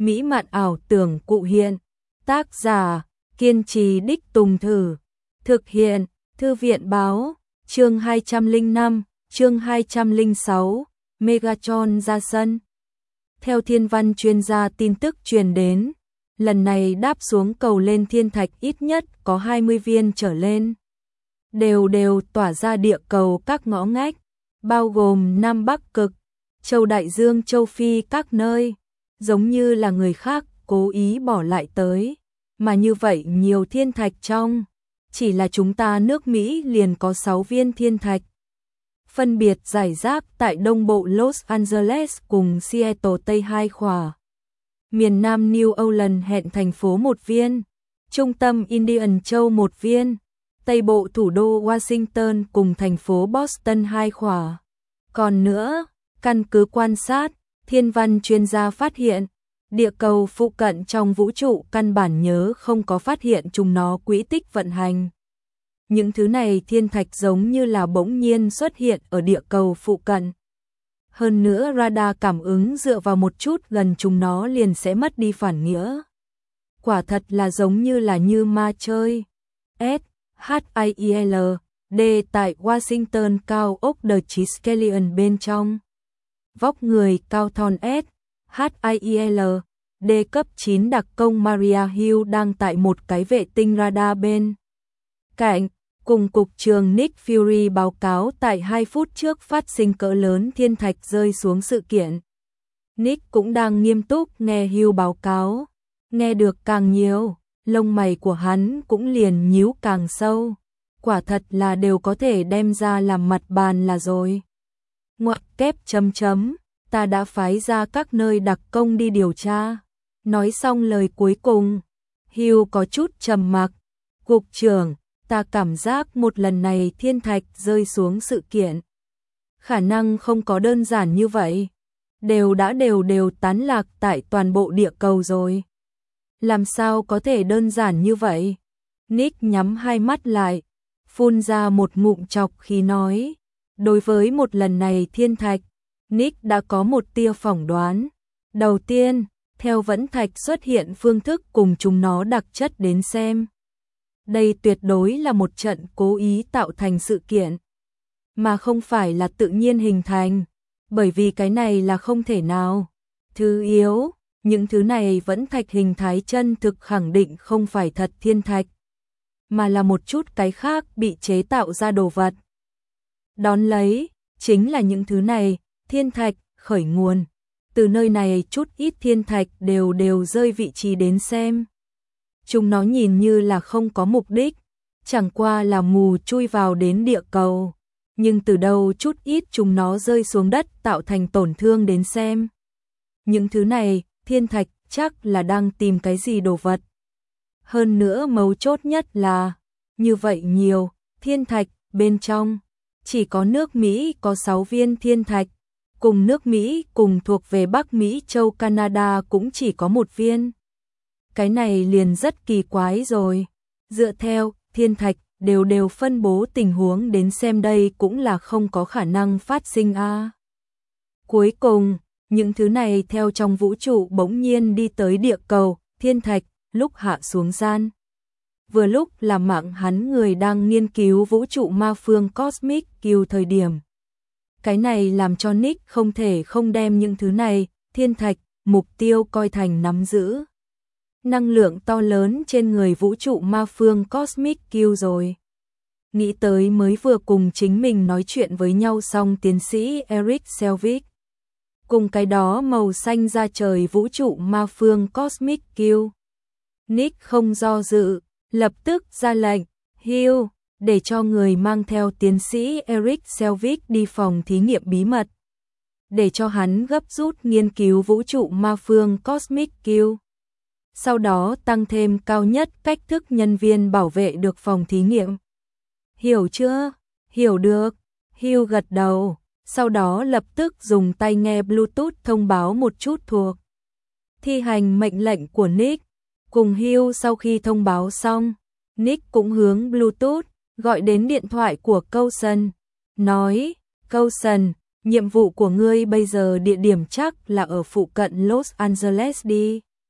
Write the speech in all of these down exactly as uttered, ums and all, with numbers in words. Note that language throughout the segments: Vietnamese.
mỹ mạn ảo tưởng cụ hiện. Tác giả, kiên trì đích Tùng Thử. Thực hiện, Thư viện báo, chương hai trăm lẻ năm, chương hai trăm lẻ sáu, Megatron ra sân. Theo thiên văn chuyên gia tin tức truyền đến, lần này đáp xuống cầu lên thiên thạch ít nhất có hai mươi viên trở lên. Đều đều tỏa ra địa cầu các ngõ ngách, bao gồm Nam Bắc Cực, châu Đại Dương, châu Phi các nơi, giống như là người khác cố ý bỏ lại tới, mà như vậy nhiều thiên thạch trong, chỉ là chúng ta nước Mỹ liền có sáu viên thiên thạch. Phân biệt rải rác tại đông bộ Los Angeles cùng Seattle Tây hai khỏa. Miền Nam New Orleans hẹn thành phố một viên, trung tâm Indian Châu một viên, Tây bộ thủ đô Washington cùng thành phố Boston hai khỏa. Còn nữa, căn cứ quan sát, thiên văn chuyên gia phát hiện, địa cầu phụ cận trong vũ trụ căn bản nhớ không có phát hiện chúng nó quỹ tích vận hành. Những thứ này thiên thạch giống như là bỗng nhiên xuất hiện ở địa cầu phụ cận. Hơn nữa radar cảm ứng dựa vào một chút gần chúng nó liền sẽ mất đi phản nghĩa. Quả thật là giống như là như ma chơi. S. H I L D tại Washington cao ốc The Triskelion bên trong. Vóc người cao thon S. H I L D cấp chín đặc công Maria Hill đang tại một cái vệ tinh radar bên cạnh, cùng cục trưởng Nick Fury báo cáo tại hai phút trước phát sinh cỡ lớn thiên thạch rơi xuống sự kiện. Nick cũng đang nghiêm túc nghe Hill báo cáo, nghe được càng nhiều, lông mày của hắn cũng liền nhíu càng sâu. Quả thật là đều có thể đem ra làm mặt bàn là rồi. Ngoặc kép chấm chấm, ta đã phái ra các nơi đặc công đi điều tra. Nói xong lời cuối cùng, Hill có chút trầm mặc. Cục trưởng, ta cảm giác một lần này thiên thạch rơi xuống sự kiện. Khả năng không có đơn giản như vậy. Đều đã đều đều tán lạc tại toàn bộ địa cầu rồi. Làm sao có thể đơn giản như vậy? Nick nhắm hai mắt lại, phun ra một ngụm chọc khí nói. Đối với một lần này thiên thạch, Nick đã có một tia phỏng đoán. Đầu tiên, theo vẫn thạch xuất hiện phương thức cùng chúng nó đặc chất đến xem. Đây tuyệt đối là một trận cố ý tạo thành sự kiện, mà không phải là tự nhiên hình thành, bởi vì cái này là không thể nào. Thứ yếu, những thứ này vẫn thạch hình thái chân thực khẳng định không phải thật thiên thạch, mà là một chút cái khác bị chế tạo ra đồ vật. Đón lấy, chính là những thứ này, thiên thạch, khởi nguồn. Từ nơi này chút ít thiên thạch đều đều rơi vị trí đến xem. Chúng nó nhìn như là không có mục đích, chẳng qua là mù chui vào đến địa cầu. Nhưng từ đâu chút ít chúng nó rơi xuống đất tạo thành tổn thương đến xem. Những thứ này, thiên thạch chắc là đang tìm cái gì đồ vật. Hơn nữa mấu chốt nhất là, như vậy nhiều, thiên thạch, bên trong, chỉ có nước Mỹ có sáu viên thiên thạch, cùng nước Mỹ cùng thuộc về Bắc Mỹ châu Canada cũng chỉ có một viên. Cái này liền rất kỳ quái rồi. Dựa theo, thiên thạch, đều đều phân bố tình huống đến xem đây cũng là không có khả năng phát sinh a. À. Cuối cùng, những thứ này theo trong vũ trụ bỗng nhiên đi tới địa cầu, thiên thạch, lúc hạ xuống gian. Vừa lúc là mạng hắn người đang nghiên cứu vũ trụ ma phương Cosmic Q thời điểm. Cái này làm cho Nick không thể không đem những thứ này, thiên thạch, mục tiêu coi thành nắm giữ. Năng lượng to lớn trên người vũ trụ ma phương Cosmic Q rồi. Nghĩ tới mới vừa cùng chính mình nói chuyện với nhau xong tiến sĩ Eric Selvig. Cùng cái đó màu xanh ra trời vũ trụ ma phương Cosmic Q. Nick không do dự, lập tức ra lệnh, Hill, để cho người mang theo tiến sĩ Eric Selvig đi phòng thí nghiệm bí mật. Để cho hắn gấp rút nghiên cứu vũ trụ ma phương Cosmic Q. Sau đó tăng thêm cao nhất cách thức nhân viên bảo vệ được phòng thí nghiệm. Hiểu chưa? Hiểu được. Hill gật đầu, sau đó lập tức dùng tai nghe Bluetooth thông báo một chút thuộc. Thi hành mệnh lệnh của Nick. Cùng Hill sau khi thông báo xong, Nick cũng hướng Bluetooth, gọi đến điện thoại của Coulson. Nói, Coulson, nhiệm vụ của ngươi bây giờ địa điểm chắc là ở phụ cận Los Angeles đi.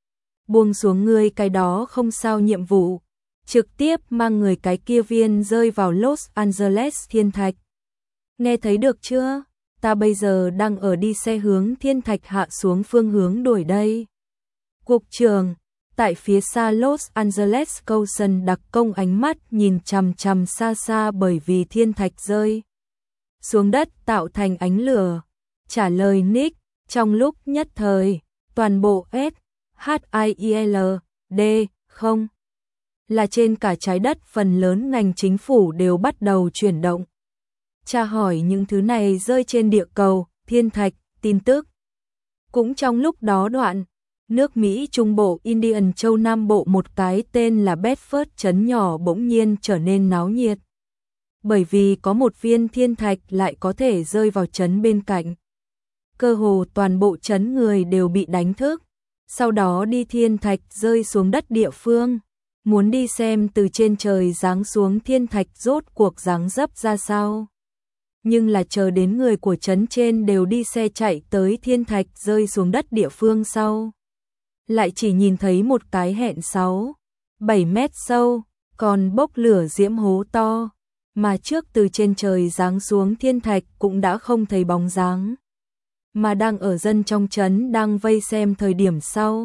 buông xuống ngươi cái đó không sao nhiệm vụ, trực tiếp mang người cái kia viên rơi vào Los Angeles thiên thạch. Nghe thấy được chưa? Ta bây giờ đang ở đi xe hướng thiên thạch hạ xuống phương hướng đuổi đây. Cục trưởng, tại phía xa Los Angeles Coulson đặc công ánh mắt nhìn chằm chằm xa xa bởi vì thiên thạch rơi xuống đất tạo thành ánh lửa. Trả lời Nick, trong lúc nhất thời, toàn bộ S, H I I L D, không là trên cả trái đất phần lớn ngành chính phủ đều bắt đầu chuyển động. Tra hỏi những thứ này rơi trên địa cầu, thiên thạch, tin tức. Cũng trong lúc đó đoạn, nước Mỹ Trung Bộ Indian Châu Nam Bộ một cái tên là Bedford trấn nhỏ bỗng nhiên trở nên náo nhiệt. Bởi vì có một viên thiên thạch lại có thể rơi vào trấn bên cạnh. Cơ hồ toàn bộ trấn người đều bị đánh thức. Sau đó đi thiên thạch rơi xuống đất địa phương. Muốn đi xem từ trên trời giáng xuống thiên thạch rốt cuộc dáng dấp ra sao. Nhưng là chờ đến người của trấn trên đều đi xe chạy tới thiên thạch rơi xuống đất địa phương sau. Lại chỉ nhìn thấy một cái hẹn sáu, bảy mét sâu, còn bốc lửa diễm hố to. Mà trước từ trên trời giáng xuống thiên thạch cũng đã không thấy bóng dáng. Mà đang ở dân trong trấn đang vây xem thời điểm sau.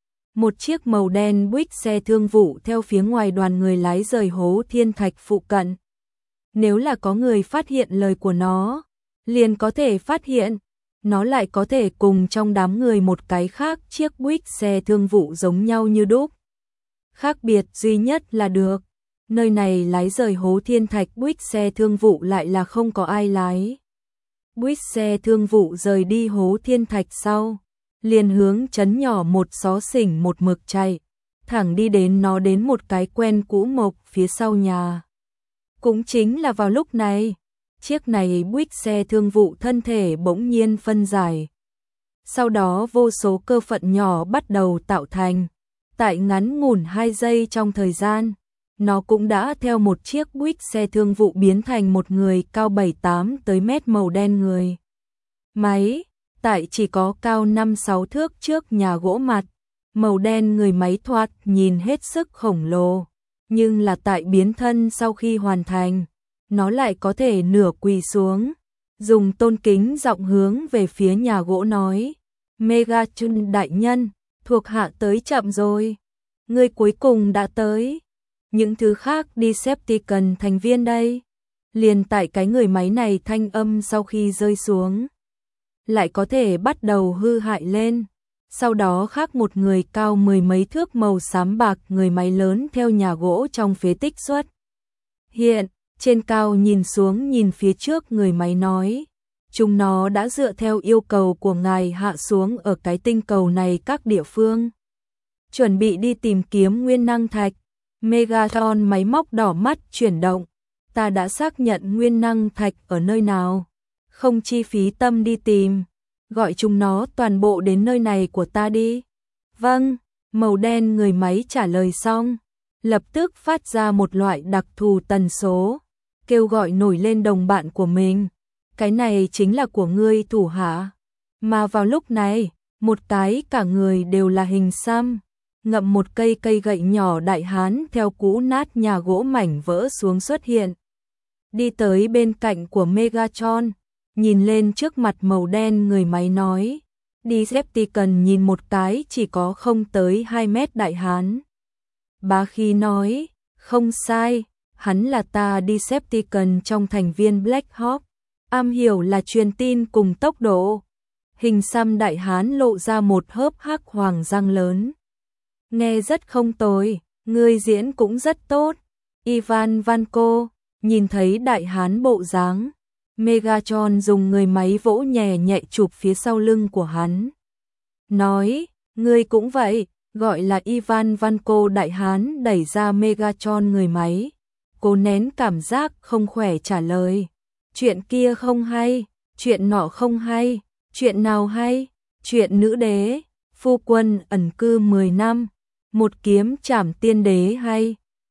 Một chiếc màu đen Buick xe thương vụ theo phía ngoài đoàn người lái rời hố thiên thạch phụ cận. Nếu là có người phát hiện lời của nó, liền có thể phát hiện, nó lại có thể cùng trong đám người một cái khác chiếc Buick xe thương vụ giống nhau như đúc. Khác biệt duy nhất là được, nơi này lái rời hố thiên thạch Buick xe thương vụ lại là không có ai lái. Buick xe thương vụ rời đi hố thiên thạch sau, liền hướng trấn nhỏ một xó xỉnh một mực chạy, thẳng đi đến nó đến một cái quen cũ mộc phía sau nhà. Cũng chính là vào lúc này, chiếc này Buick xe thương vụ thân thể bỗng nhiên phân giải. Sau đó vô số cơ phận nhỏ bắt đầu tạo thành, tại ngắn ngủn hai giây trong thời gian, nó cũng đã theo một chiếc Buick xe thương vụ biến thành một người cao bảy tám tới mét màu đen người. Máy, tại chỉ có cao năm sáu thước trước nhà gỗ mặt, màu đen người máy thoạt nhìn hết sức khổng lồ. Nhưng là tại biến thân sau khi hoàn thành, nó lại có thể nửa quỳ xuống, dùng tôn kính giọng hướng về phía nhà gỗ nói, Megatron đại nhân, thuộc hạ tới chậm rồi, người cuối cùng đã tới, những thứ khác Decepticon thành viên đây, liền tại cái người máy này thanh âm sau khi rơi xuống, lại có thể bắt đầu hư hại lên. Sau đó khác một người cao mười mấy thước màu xám bạc người máy lớn theo nhà gỗ trong phế tích xuất. Hiện, trên cao nhìn xuống nhìn phía trước người máy nói, chúng nó đã dựa theo yêu cầu của ngài hạ xuống ở cái tinh cầu này các địa phương. Chuẩn bị đi tìm kiếm nguyên năng thạch. Megatron máy móc đỏ mắt chuyển động. Ta đã xác nhận nguyên năng thạch ở nơi nào. Không chi phí tâm đi tìm. Gọi chúng nó toàn bộ đến nơi này của ta đi. Vâng, màu đen người máy trả lời xong, lập tức phát ra một loại đặc thù tần số, kêu gọi nổi lên đồng bạn của mình. Cái này chính là của ngươi thủ hạ. Mà vào lúc này, một cái cả người đều là hình xăm, ngậm một cây cây gậy nhỏ đại hán theo cũ nát nhà gỗ mảnh vỡ xuống xuất hiện. Đi tới bên cạnh của Megatron. Nhìn lên trước mặt màu đen người máy nói, Decepticon nhìn một cái chỉ có không tới hai mét đại hán. Bá khí nói, không sai, hắn là ta Decepticon trong thành viên Black Hawk, am hiểu là truyền tin cùng tốc độ. Hình xăm đại hán lộ ra một hớp hắc hoàng răng lớn. Nghe rất không tồi, ngươi diễn cũng rất tốt. Ivan Vanko, nhìn thấy đại hán bộ dáng. Megatron dùng người máy vỗ nhẹ nhẹ chụp phía sau lưng của hắn. Nói, ngươi cũng vậy, gọi là Ivan Vanko đại hán đẩy ra Megatron người máy. Cố nén cảm giác không khỏe trả lời. Chuyện kia không hay, chuyện nọ không hay, chuyện nào hay, chuyện nữ đế, phu quân ẩn cư mười năm, một kiếm trảm tiên đế hay.